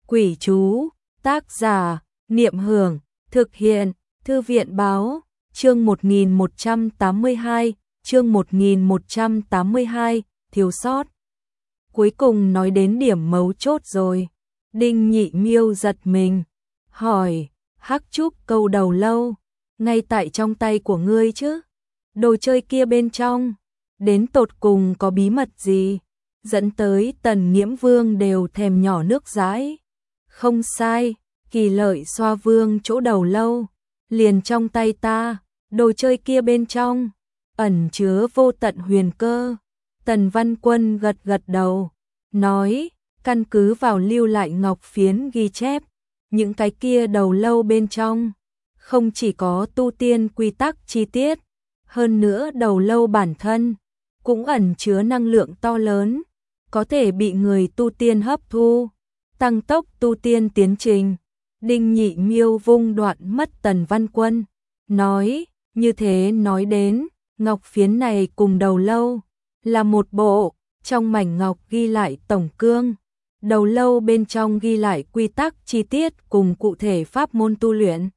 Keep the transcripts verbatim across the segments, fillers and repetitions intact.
Quỷ chú, tác giả, Niệm Hưởng, thực hiện, Thư viện báo, chương một nghìn một trăm tám mươi hai, chương một nghìn một trăm tám mươi hai, thiếu sót. Cuối cùng nói đến điểm mấu chốt rồi. Đinh Nhị Miêu giật mình, hỏi, Hắc Trúc câu đầu lâu, ngay tại trong tay của ngươi chứ? Đồ chơi kia bên trong, đến tột cùng có bí mật gì? Dẫn tới Tần Nghiễm Vương đều thèm nhỏ nước dãi. Không sai, Kỳ Lợi Xoa Vương chỗ đầu lâu, liền trong tay ta, đồ chơi kia bên trong, ẩn chứa vô tận huyền cơ. Tần Văn Quân gật gật đầu, nói, căn cứ vào lưu lại ngọc phiến ghi chép, những cái kia đầu lâu bên trong, không chỉ có tu tiên quy tắc chi tiết, hơn nữa đầu lâu bản thân, cũng ẩn chứa năng lượng to lớn, có thể bị người tu tiên hấp thu, tăng tốc tu tiên tiến trình. Đinh Nhị Miêu vung đoạn mất Tần Văn Quân, nói, như thế nói đến, ngọc phiến này cùng đầu lâu, là một bộ, trong mảnh ngọc ghi lại tổng cương, đầu lâu bên trong ghi lại quy tắc chi tiết cùng cụ thể pháp môn tu luyện.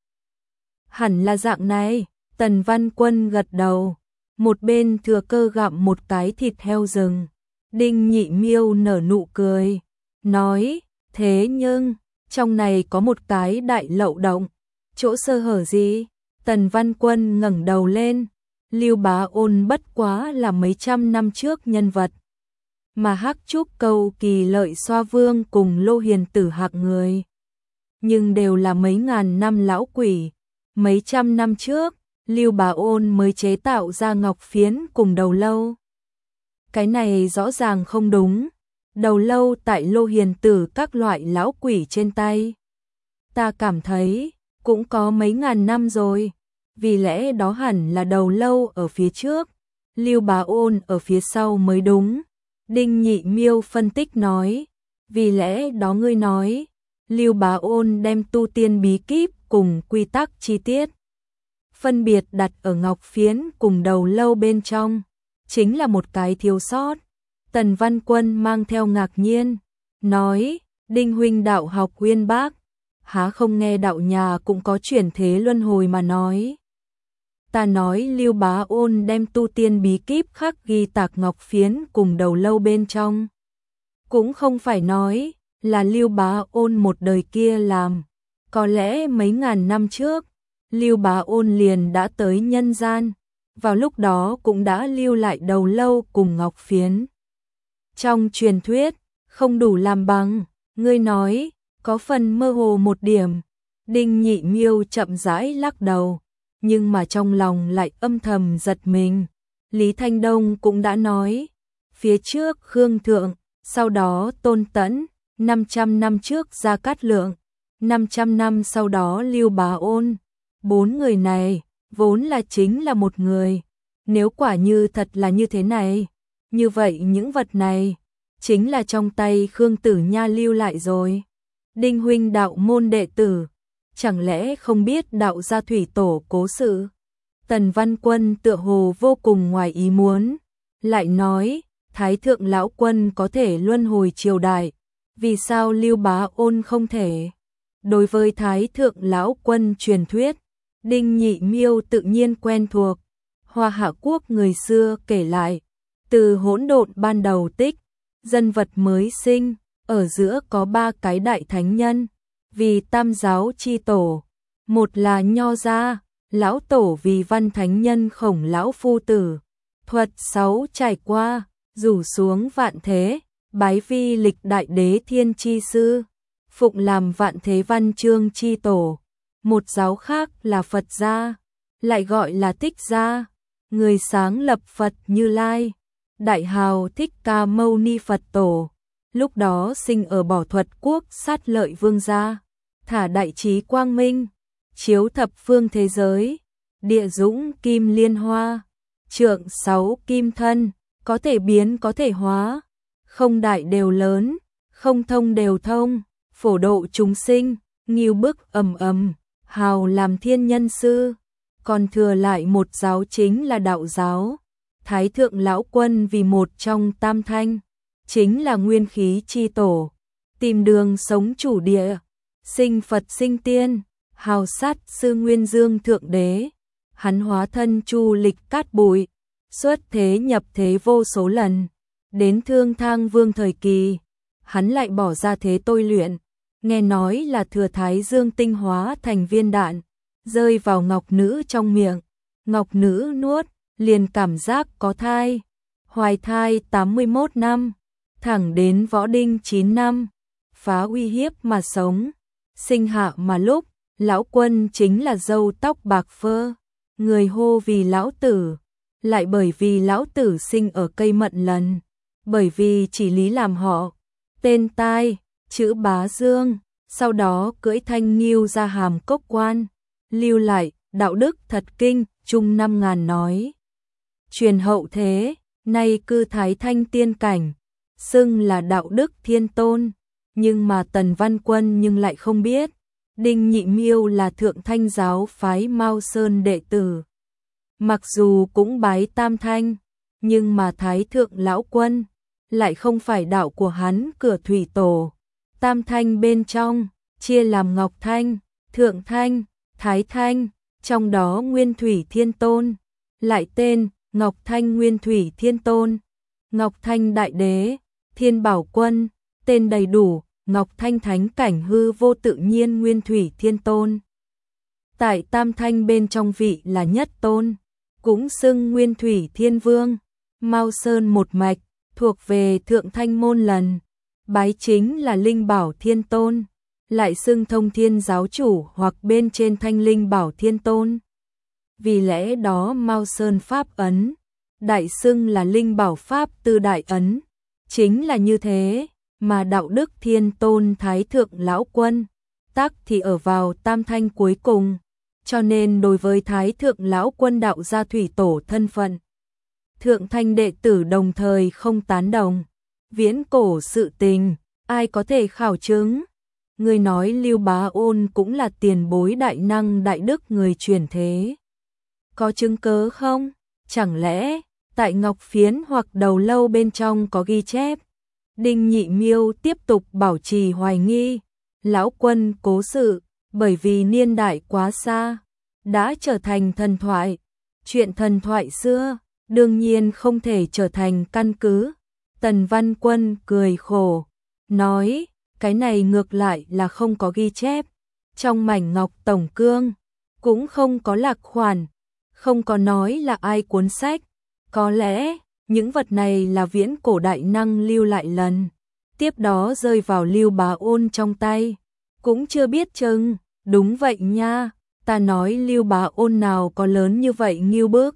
Hẳn là dạng này, Tần Văn Quân gật đầu, một bên thừa cơ gặm một cái thịt heo rừng. Đinh Nhị Miêu nở nụ cười, nói, thế nhưng, trong này có một cái đại lậu động, chỗ sơ hở gì? Tần Văn Quân ngẩng đầu lên, Lưu Bá Ôn bất quá là mấy trăm năm trước nhân vật, mà Hắc Trúc Câu, Kỳ Lợi Xoa Vương cùng Lô Hiền Tử hạng người, nhưng đều là mấy ngàn năm lão quỷ. Mấy trăm năm trước, Lưu Bá Ôn mới chế tạo ra ngọc phiến cùng đầu lâu. Cái này rõ ràng không đúng. Đầu lâu tại Lô Hiền Tử các loại lão quỷ trên tay, ta cảm thấy cũng có mấy ngàn năm rồi, vì lẽ đó hẳn là đầu lâu ở phía trước, Lưu Bá Ôn ở phía sau mới đúng. Đinh Nhị Miêu phân tích nói, vì lẽ đó ngươi nói, Lưu Bá Ôn đem tu tiên bí kíp cùng quy tắc chi tiết phân biệt đặt ở ngọc phiến cùng đầu lâu bên trong, chính là một cái thiếu sót. Tần Văn Quân mang theo ngạc nhiên, nói, Đinh huynh đạo học uyên bác, há không nghe đạo nhà cũng có chuyển thế luân hồi mà nói. Ta nói Lưu Bá Ôn đem tu tiên bí kíp khắc ghi tạc ngọc phiến cùng đầu lâu bên trong, cũng không phải nói là Lưu Bá Ôn một đời kia làm, có lẽ mấy ngàn năm trước, Lưu Bá Ôn liền đã tới nhân gian, vào lúc đó cũng đã lưu lại đầu lâu cùng ngọc phiến. Trong truyền thuyết, không đủ làm bằng, ngươi nói, có phần mơ hồ một điểm. Đinh Nhị Miêu chậm rãi lắc đầu, nhưng mà trong lòng lại âm thầm giật mình. Lý Thanh Đông cũng đã nói, phía trước Khương Thượng, sau đó Tôn Tẫn, năm trăm năm trước Gia Cát Lượng, năm trăm năm sau đó Lưu Bá Ôn. Bốn người này, vốn là chính là một người. Nếu quả như thật là như thế này, như vậy những vật này, chính là trong tay Khương Tử Nha lưu lại rồi. Đinh huynh đạo môn đệ tử, chẳng lẽ không biết đạo gia thủy tổ cố sự? Tần Văn Quân tựa hồ vô cùng ngoài ý muốn, lại nói, Thái Thượng Lão Quân có thể luân hồi triều đại, vì sao Lưu Bá Ôn không thể? Đối với Thái Thượng Lão Quân truyền thuyết, Đinh Nhị Miêu tự nhiên quen thuộc. Hoa Hạ Quốc người xưa kể lại, từ hỗn độn ban đầu tích, dân vật mới sinh, ở giữa có ba cái đại thánh nhân, vì tam giáo chi tổ, một là Nho gia, lão tổ vì văn thánh nhân Khổng lão phu tử, thuật sáu trải qua, rủ xuống vạn thế, bái vi lịch đại đế thiên chi sư, phụng làm vạn thế văn chương chi tổ. Một giáo khác là Phật gia, lại gọi là Thích gia, người sáng lập Phật Như Lai, Đại Hào Thích Ca Mâu Ni Phật Tổ, lúc đó sinh ở Bỏ Thuật Quốc Sát Lợi Vương gia, thả đại trí quang minh, chiếu thập phương thế giới, địa dũng kim liên hoa, trượng sáu kim thân, có thể biến có thể hóa, không đại đều lớn, không thông đều thông, phổ độ chúng sinh, nghiêu bức ầm ầm, hào làm thiên nhân sư. Còn thừa lại một giáo chính là đạo giáo. Thái Thượng Lão Quân vì một trong tam thanh, chính là nguyên khí chi tổ. tìm đường sống chủ địa, sinh Phật sinh tiên, hào sát sư Nguyên Dương Thượng Đế. Hắn hóa thân chu lịch cát bụi, xuất thế nhập thế vô số lần. Đến Thương Thang Vương thời kỳ, hắn lại bỏ ra thế tôi luyện. Nghe nói là thừa thái dương tinh hóa thành viên đạn, rơi vào ngọc nữ trong miệng. Ngọc nữ nuốt, liền cảm giác có thai. Hoài thai tám mươi mốt năm, thẳng đến võ đinh chín năm, phá uy hiếp mà sống. Sinh hạ mà lúc, lão quân chính là râu tóc bạc phơ, người hô vì lão tử, lại bởi vì lão tử sinh ở cây mận lần, bởi vì chỉ lý làm họ, tên tai, chữ Bá Dương, sau đó cưỡi thanh nghiêu ra hàm cốc quan, lưu lại, đạo đức thật kinh, chung năm ngàn nói. Truyền hậu thế, nay cư thái thanh tiên cảnh, xưng là đạo đức thiên tôn, nhưng mà Tần Văn Quân nhưng lại không biết. Đinh Nhị Miêu là thượng thanh giáo phái Mao Sơn đệ tử. Mặc dù cũng bái tam thanh, nhưng mà thái thượng lão quân lại không phải đạo của hắn cửa thủy tổ. Tam thanh bên trong, chia làm Ngọc Thanh, Thượng Thanh, Thái Thanh, trong đó Nguyên Thủy Thiên Tôn, lại tên Ngọc Thanh Nguyên Thủy Thiên Tôn, Ngọc Thanh Đại Đế, Thiên Bảo Quân, tên đầy đủ, Ngọc Thanh Thánh Cảnh Hư Vô Tự Nhiên Nguyên Thủy Thiên Tôn. Tại Tam Thanh bên trong vị là nhất tôn, cũng xưng Nguyên Thủy Thiên Vương, Mao Sơn một mạch, thuộc về Thượng Thanh môn lần, bái chính là Linh Bảo Thiên Tôn, lại xưng Thông Thiên giáo chủ hoặc bên trên Thanh Linh Bảo Thiên Tôn. Vì lẽ đó Mao Sơn Pháp ấn, đại xưng là Linh Bảo Pháp Tư Đại ấn, chính là như thế, mà đạo đức Thiên Tôn Thái Thượng Lão Quân, tắc thì ở vào Tam Thanh cuối cùng, cho nên đối với Thái Thượng Lão Quân đạo gia thủy tổ thân phận, Thượng Thanh đệ tử đồng thời không tán đồng. Viễn cổ sự tình, ai có thể khảo chứng? Người nói Lưu Bá Ôn cũng là tiền bối đại năng đại đức người truyền thế. Có chứng cớ không? Chẳng lẽ, tại ngọc phiến hoặc đầu lâu bên trong có ghi chép? Đinh Nhị Miêu tiếp tục bảo trì hoài nghi. Lão Quân cố sự, bởi vì niên đại quá xa, đã trở thành thần thoại. Chuyện thần thoại xưa, đương nhiên không thể trở thành căn cứ. Tần Văn Quân cười khổ, nói, cái này ngược lại là không có ghi chép. Trong mảnh ngọc tổng cương, cũng không có lạc khoản, không có nói là ai cuốn sách. Có lẽ, những vật này là viễn cổ đại năng lưu lại lần, tiếp đó rơi vào Lưu Bá Ôn trong tay. Cũng chưa biết chừng, đúng vậy nha, ta nói Lưu Bá Ôn nào có lớn như vậy nghiêu bước.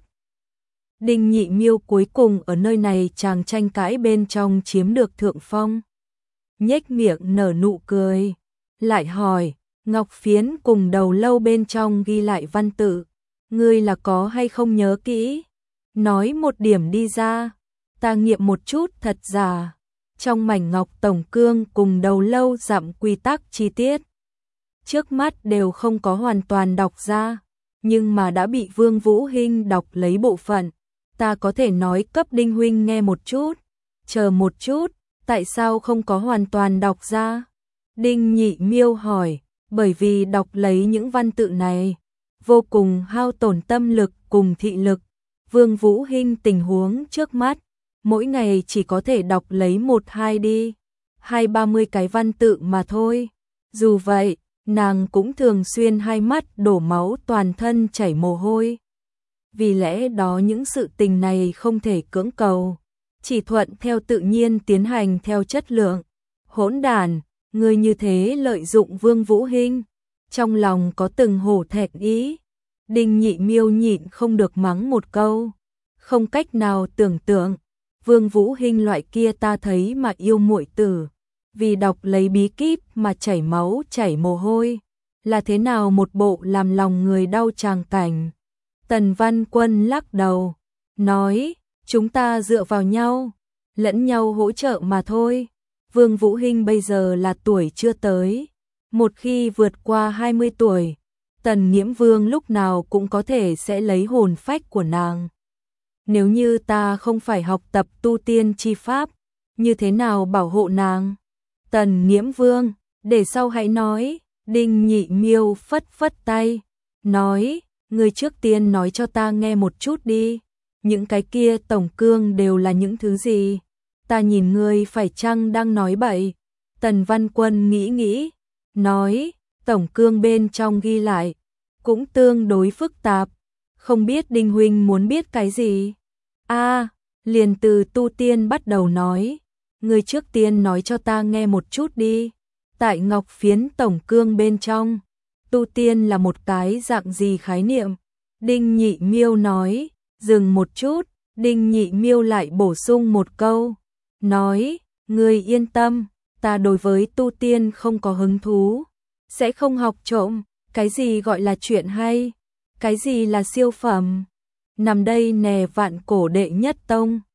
Đinh Nhị Miêu cuối cùng ở nơi này chàng tranh cãi bên trong chiếm được thượng phong. Nhếch miệng nở nụ cười, lại hỏi, ngọc phiến cùng đầu lâu bên trong ghi lại văn tự, ngươi là có hay không nhớ kỹ? Nói một điểm đi ra, ta nghiệm một chút thật giả. Trong mảnh ngọc tổng cương cùng đầu lâu dặm quy tắc chi tiết, trước mắt đều không có hoàn toàn đọc ra, nhưng mà đã bị Vương Vũ Hinh đọc lấy bộ phận. Ta có thể nói cấp Đinh huynh nghe một chút, chờ một chút, tại sao không có hoàn toàn đọc ra? Đinh Nhị Miêu hỏi, bởi vì đọc lấy những văn tự này, vô cùng hao tổn tâm lực cùng thị lực. Vương Vũ Hinh tình huống trước mắt, mỗi ngày chỉ có thể đọc lấy một hai đi, hai ba mươi cái văn tự mà thôi. Dù vậy, nàng cũng thường xuyên hai mắt đổ máu toàn thân chảy mồ hôi. Vì lẽ đó những sự tình này không thể cưỡng cầu, chỉ thuận theo tự nhiên tiến hành theo chất lượng. Hỗn đản, người như thế lợi dụng Vương Vũ Hinh, trong lòng có từng hổ thẹn ý. Đinh Nhị Miêu nhịn không được mắng một câu, không cách nào tưởng tượng, Vương Vũ Hinh loại kia ta thấy mà yêu muội tử, vì đọc lấy bí kíp mà chảy máu chảy mồ hôi, là thế nào một bộ làm lòng người đau tràng cảnh. Tần Văn Quân lắc đầu, nói, chúng ta dựa vào nhau, lẫn nhau hỗ trợ mà thôi. Vương Vũ Hinh bây giờ là tuổi chưa tới, một khi vượt qua hai mươi tuổi, Tần Nghiễm Vương lúc nào cũng có thể sẽ lấy hồn phách của nàng. Nếu như ta không phải học tập tu tiên chi pháp, như thế nào bảo hộ nàng? Tần Nghiễm Vương, để sau hãy nói. Đinh Nhị Miêu phất phất tay, nói, ngươi trước tiên nói cho ta nghe một chút đi. Những cái kia tổng cương đều là những thứ gì? Ta nhìn ngươi phải chăng đang nói bậy? Tần Văn Quân nghĩ nghĩ, nói, tổng cương bên trong ghi lại, cũng tương đối phức tạp, không biết Đinh huynh muốn biết cái gì? A, liền từ tu tiên bắt đầu nói, ngươi trước tiên nói cho ta nghe một chút đi. Tại Ngọc Phiến tổng cương bên trong, tu tiên là một cái dạng gì khái niệm? Đinh Nhị Miêu nói, dừng một chút, Đinh Nhị Miêu lại bổ sung một câu, nói, ngươi yên tâm, ta đối với tu tiên không có hứng thú, sẽ không học trộm. Cái gì gọi là chuyện hay? Cái gì là siêu phẩm? Nằm đây nè vạn cổ đệ nhất tông.